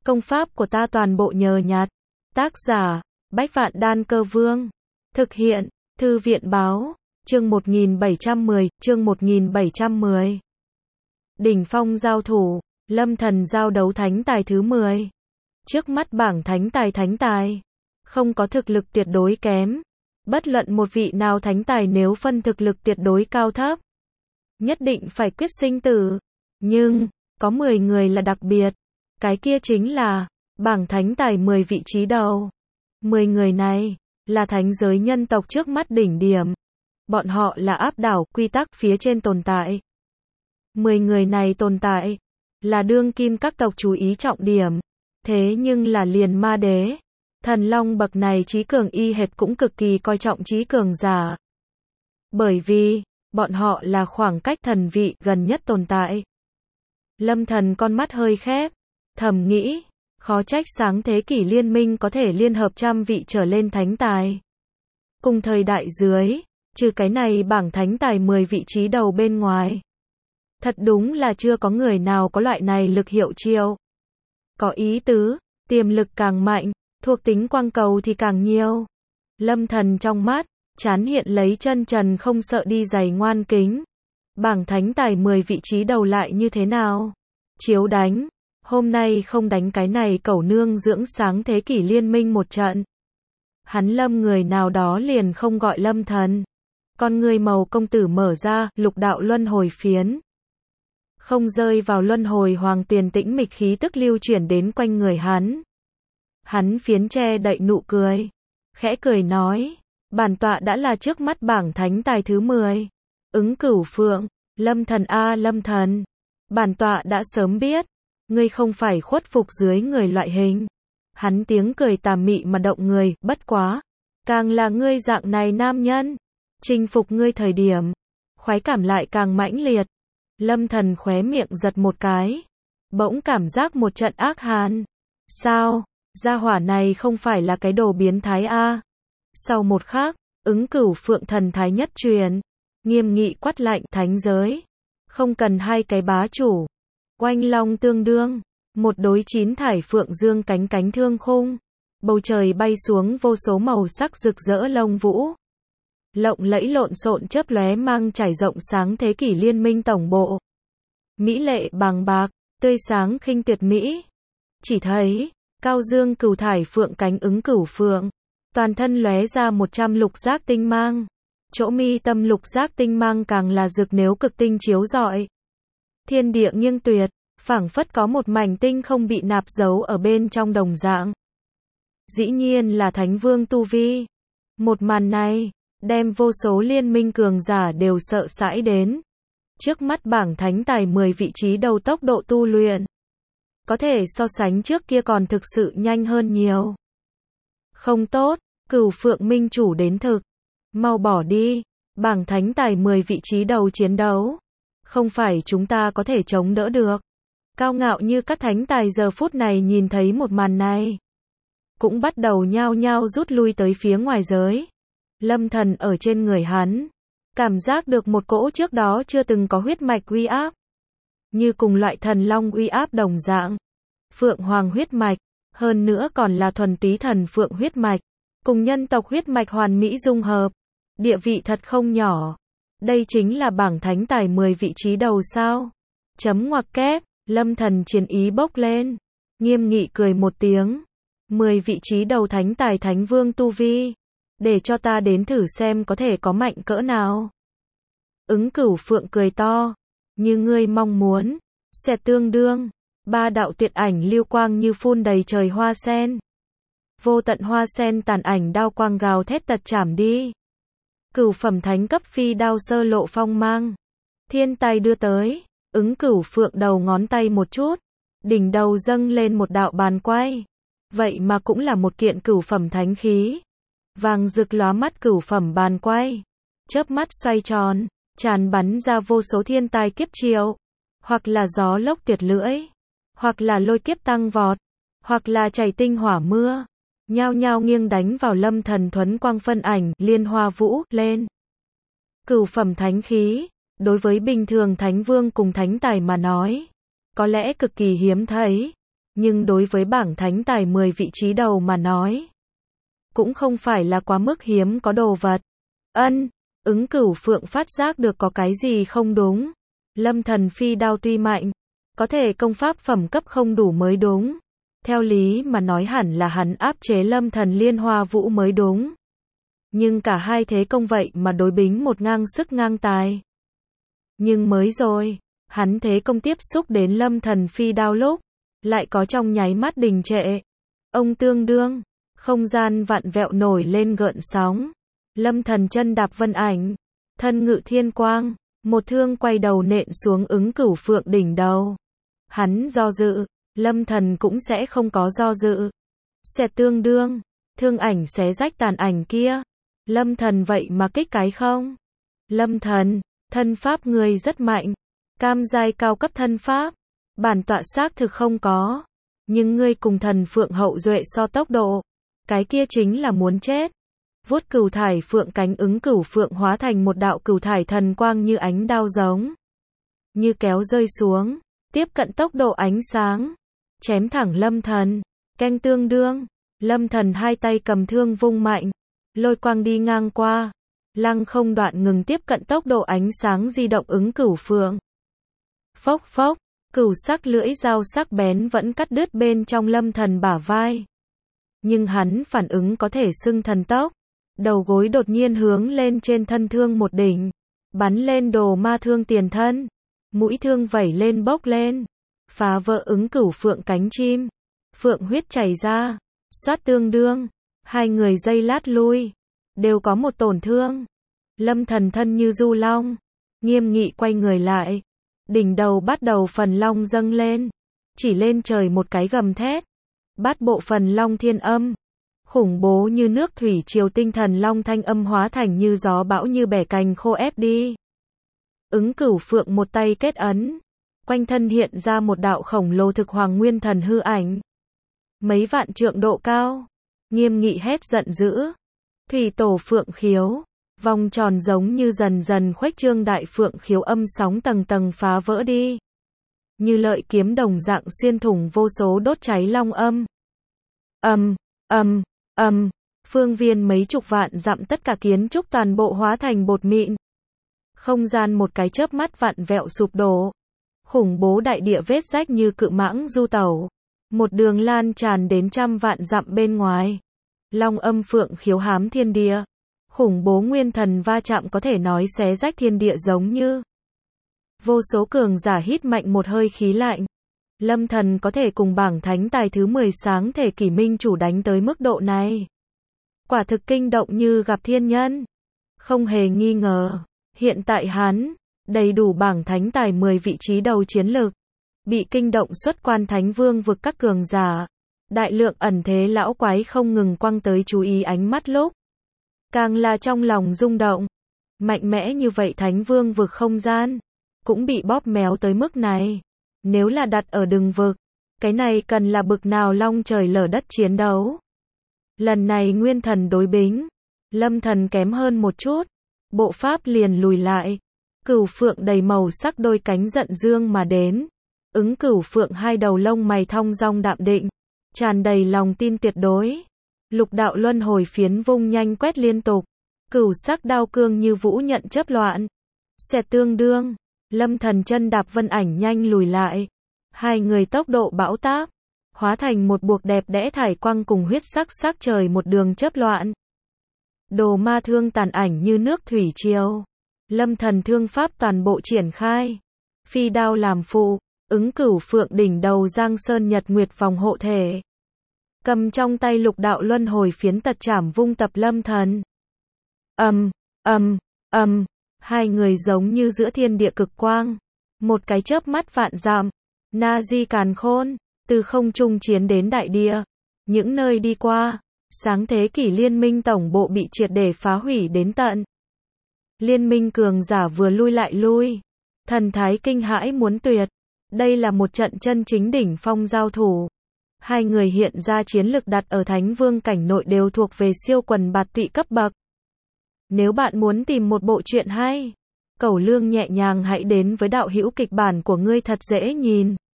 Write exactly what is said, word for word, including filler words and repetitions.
Công pháp của ta toàn bộ nhờ nhặt. Tác giả, Bách Vạn Đan Cơ Vương. Thực hiện, Thư viện Báo. Chương một nghìn bảy trăm mười, chương một nghìn bảy trăm mười. Đỉnh phong giao thủ, Lâm Thần giao đấu thánh tài thứ mười. Trước mắt bảng thánh tài thánh tài, không có thực lực tuyệt đối kém. Bất luận một vị nào thánh tài nếu phân thực lực tuyệt đối cao thấp, nhất định phải quyết sinh tử. Nhưng, có mười người là đặc biệt. Cái kia chính là, bảng thánh tài mười vị trí đầu. mười người này, là thánh giới nhân tộc trước mắt đỉnh điểm. Bọn họ là áp đảo quy tắc phía trên tồn tại. mười người này tồn tại, là đương kim các tộc chú ý trọng điểm. Thế nhưng là liền ma đế, thần long bậc này trí cường y hệt cũng cực kỳ coi trọng trí cường giả. Bởi vì, bọn họ là khoảng cách thần vị gần nhất tồn tại. Lâm Thần con mắt hơi khép, thầm nghĩ, khó trách sáng thế kỷ liên minh có thể liên hợp trăm vị trở lên thánh tài. Cùng thời đại dưới, trừ cái này bảng thánh tài mười vị trí đầu bên ngoài. Thật đúng là chưa có người nào có loại này lực hiệu chiêu. Có ý tứ, tiềm lực càng mạnh, thuộc tính quang cầu thì càng nhiều. Lâm Thần trong mắt, chán hiện lấy chân trần không sợ đi giày ngoan kính. Bảng thánh tài mười vị trí đầu lại như thế nào? Chiếu đánh, hôm nay không đánh cái này cẩu nương dưỡng sáng thế kỷ liên minh một trận. Hắn Lâm người nào đó liền không gọi Lâm Thần. Con người màu công tử mở ra, lục đạo luân hồi phiến. Không rơi vào luân hồi hoàng tuyền tĩnh mịch khí tức lưu chuyển đến quanh người hắn. Hắn phiến che đậy nụ cười. Khẽ cười nói, bản tọa đã là trước mắt bảng thánh tài thứ mười. Ứng Cửu Phượng, Lâm Thần a Lâm Thần. Bản tọa đã sớm biết, ngươi không phải khuất phục dưới người loại hình. Hắn tiếng cười tà mị mà động người, bất quá. Càng là ngươi dạng này nam nhân, chinh phục ngươi thời điểm, khoái cảm lại càng mãnh liệt. Lâm Thần khóe miệng giật một cái, bỗng cảm giác một trận ác hàn. Sao, gia hỏa này không phải là cái đồ biến thái a? Sau một khắc, Ứng Cửu Phượng thần thái nhất truyền, nghiêm nghị quát lạnh thánh giới, không cần hai cái bá chủ. Oanh long tương đương, một đối chín thải phượng dương cánh cánh thương khung, bầu trời bay xuống vô số màu sắc rực rỡ lông vũ. Lộng lẫy lộn xộn chớp lóe mang trải rộng sáng thế kỷ liên minh tổng bộ. Mỹ lệ bàng bạc, tươi sáng khinh tuyệt mỹ. Chỉ thấy, cao dương cửu thải phượng cánh Ứng Cửu Phượng, toàn thân lóe ra một trăm lục giác tinh mang. Chỗ mi tâm lục giác tinh mang càng là rực nếu cực tinh chiếu rọi. Thiên địa nghiêng tuyệt, phảng phất có một mảnh tinh không bị nạp giấu ở bên trong đồng dạng. Dĩ nhiên là thánh vương tu vi. Một màn này, đem vô số liên minh cường giả đều sợ hãi đến. Trước mắt bảng thánh tài mười vị trí đầu tốc độ tu luyện, có thể so sánh trước kia còn thực sự nhanh hơn nhiều. Không tốt, Cửu Phượng minh chủ đến thực. Mau bỏ đi, bảng thánh tài mười vị trí đầu chiến đấu. Không phải chúng ta có thể chống đỡ được. Cao ngạo như các thánh tài giờ phút này nhìn thấy một màn này, cũng bắt đầu nhao nhao rút lui tới phía ngoài giới. Lâm Thần ở trên người hắn, cảm giác được một cỗ trước đó chưa từng có huyết mạch uy áp. Như cùng loại thần long uy áp đồng dạng. Phượng Hoàng huyết mạch, hơn nữa còn là thuần túy thần Phượng huyết mạch, cùng nhân tộc huyết mạch hoàn mỹ dung hợp. Địa vị thật không nhỏ. Đây chính là bảng thánh tài mười vị trí đầu sao? Chấm ngoặc kép, Lâm Thần chiến ý bốc lên. Nghiêm nghị cười một tiếng. mười vị trí đầu thánh tài thánh vương tu vi. Để cho ta đến thử xem có thể có mạnh cỡ nào. Ứng Cửu Phượng cười to. Như ngươi mong muốn. Sẽ tương đương. Ba đạo tuyệt ảnh lưu quang như phun đầy trời hoa sen. Vô tận hoa sen tàn ảnh đao quang gào thét tật chảm đi. Cửu phẩm thánh cấp phi đao sơ lộ phong mang. Thiên tài đưa tới. Ứng Cửu Phượng đầu ngón tay một chút. Đỉnh đầu dâng lên một đạo bàn quay. Vậy mà cũng là một kiện cửu phẩm thánh khí. Vàng rực lóa mắt cửu phẩm bàn quay. Chớp mắt xoay tròn. Tràn bắn ra vô số thiên tài kiếp chiêu. Hoặc là gió lốc tuyệt lưỡi. Hoặc là lôi kiếp tăng vọt. Hoặc là chảy tinh hỏa mưa. Nhao nhao nghiêng đánh vào Lâm Thần thuấn quang phân ảnh, liên hoa vũ, lên. Cửu phẩm thánh khí, đối với bình thường thánh vương cùng thánh tài mà nói, có lẽ cực kỳ hiếm thấy. Nhưng đối với bảng thánh tài mười vị trí đầu mà nói, cũng không phải là quá mức hiếm có đồ vật. Ân, Ứng Cửu Phượng phát giác được có cái gì không đúng. Lâm Thần phi đao tuy mạnh, có thể công pháp phẩm cấp không đủ mới đúng. Theo lý mà nói hẳn là hắn áp chế Lâm Thần Liên Hoa Vũ mới đúng. Nhưng cả hai thế công vậy mà đối bính một ngang sức ngang tài. Nhưng mới rồi, hắn thế công tiếp xúc đến Lâm Thần phi đao lúc, lại có trong nháy mắt đình trệ. Ông tương đương, không gian vặn vẹo nổi lên gợn sóng. Lâm Thần chân đạp vân ảnh, thân ngự thiên quang, một thương quay đầu nện xuống Ứng Cửu Phượng đỉnh đầu. Hắn do dự, Lâm Thần cũng sẽ không có do dự. Xẹt tương đương, thương ảnh xé rách tàn ảnh kia. Lâm Thần vậy mà kích cái không? Lâm Thần, thân pháp người rất mạnh, cam giai cao cấp thân pháp, bản tọa xác thực không có, nhưng ngươi cùng thần phượng hậu duệ so tốc độ, cái kia chính là muốn chết. Vuốt cửu thải phượng cánh, Ứng Cửu Phượng hóa thành một đạo cửu thải thần quang như ánh đao giống như kéo rơi xuống, tiếp cận tốc độ ánh sáng, chém thẳng Lâm Thần. Canh tương đương, Lâm Thần hai tay cầm thương vung mạnh, lôi quang đi ngang qua, lăng không đoạn ngừng tiếp cận tốc độ ánh sáng di động Ứng Cửu Phượng. Phốc phốc, cửu sắc lưỡi dao sắc bén vẫn cắt đứt bên trong Lâm Thần bả vai. Nhưng hắn phản ứng có thể xưng thần tốc, đầu gối đột nhiên hướng lên trên thân thương một đỉnh, bắn lên đồ ma thương tiền thân, mũi thương vẩy lên bốc lên, phá vỡ Ứng Cửu Phượng cánh chim, phượng huyết chảy ra, xoát tương đương, hai người giây lát lui, đều có một tổn thương. Lâm Thần thân như du long, nghiêm nghị quay người lại, đỉnh đầu bắt đầu phần long dâng lên, chỉ lên trời một cái gầm thét, bát bộ phần long thiên âm, khủng bố như nước thủy triều tinh thần long thanh âm hóa thành như gió bão như bẻ cành khô ép đi. Ứng Cửu Phượng một tay kết ấn, quanh thân hiện ra một đạo khổng lồ thực hoàng nguyên thần hư ảnh, mấy vạn trượng độ cao, nghiêm nghị hét giận dữ. Thủy tổ phượng khiếu, vòng tròn giống như dần dần khuếch trương, đại phượng khiếu âm sóng tầng tầng phá vỡ đi, như lợi kiếm đồng dạng xuyên thủng vô số đốt cháy long âm. Âm, âm, âm, phương viên mấy chục vạn dặm tất cả kiến trúc toàn bộ hóa thành bột mịn. Không gian một cái chớp mắt vặn vẹo sụp đổ. Khủng bố đại địa vết rách như cự mãng du tẩu, một đường lan tràn đến trăm vạn dặm bên ngoài. Long âm phượng khiếu hám thiên địa, khủng bố nguyên thần va chạm có thể nói xé rách thiên địa giống như. Vô số cường giả hít mạnh một hơi khí lạnh. Lâm Thần có thể cùng bảng thánh tài thứ mười sáng thể kỷ minh chủ đánh tới mức độ này, quả thực kinh động như gặp thiên nhân. Không hề nghi ngờ, hiện tại hắn đầy đủ bảng thánh tài mười vị trí đầu chiến lược, bị kinh động xuất quan thánh vương vực các cường giả. Đại lượng ẩn thế lão quái không ngừng quăng tới chú ý ánh mắt lúc, càng là trong lòng rung động. Mạnh mẽ như vậy thánh vương vực không gian, cũng bị bóp méo tới mức này. Nếu là đặt ở đường vực, cái này cần là bực nào long trời lở đất chiến đấu. Lần này nguyên thần đối bính, Lâm Thần kém hơn một chút, bộ pháp liền lùi lại. Cửu Phượng đầy màu sắc đôi cánh giận dương mà đến. Ứng Cửu Phượng hai đầu lông mày thong dong đạm định, tràn đầy lòng tin tuyệt đối. Lục đạo luân hồi phiến vung nhanh quét liên tục, cửu sắc đao cương như vũ nhận chớp loạn. Xẹt tương đương, Lâm Thần chân đạp vân ảnh nhanh lùi lại. Hai người tốc độ bão táp, hóa thành một buộc đẹp đẽ thải quang cùng huyết sắc sắc trời một đường chớp loạn. Đồ ma thương tàn ảnh như nước thủy triều. Lâm Thần thương pháp toàn bộ triển khai, phi đao làm phụ, Ứng Cửu Phượng đỉnh đầu Giang Sơn Nhật Nguyệt vòng hộ thể, cầm trong tay lục đạo luân hồi phiến tật chảm vung tập Lâm Thần. Âm, âm, âm, hai người giống như giữa thiên địa cực quang, một cái chớp mắt vạn dặm, na di càn khôn, từ không trung chiến đến đại địa, những nơi đi qua, sáng thế kỷ liên minh tổng bộ bị triệt để phá hủy đến tận. Liên minh cường giả vừa lui lại lui, thần thái kinh hãi muốn tuyệt. Đây là một trận chân chính đỉnh phong giao thủ. Hai người hiện ra chiến lực đặt ở thánh vương cảnh nội đều thuộc về siêu quần bạt tụy cấp bậc. Nếu bạn muốn tìm một bộ truyện hay, cẩu lương nhẹ nhàng hãy đến với đạo hữu kịch bản của ngươi thật dễ nhìn.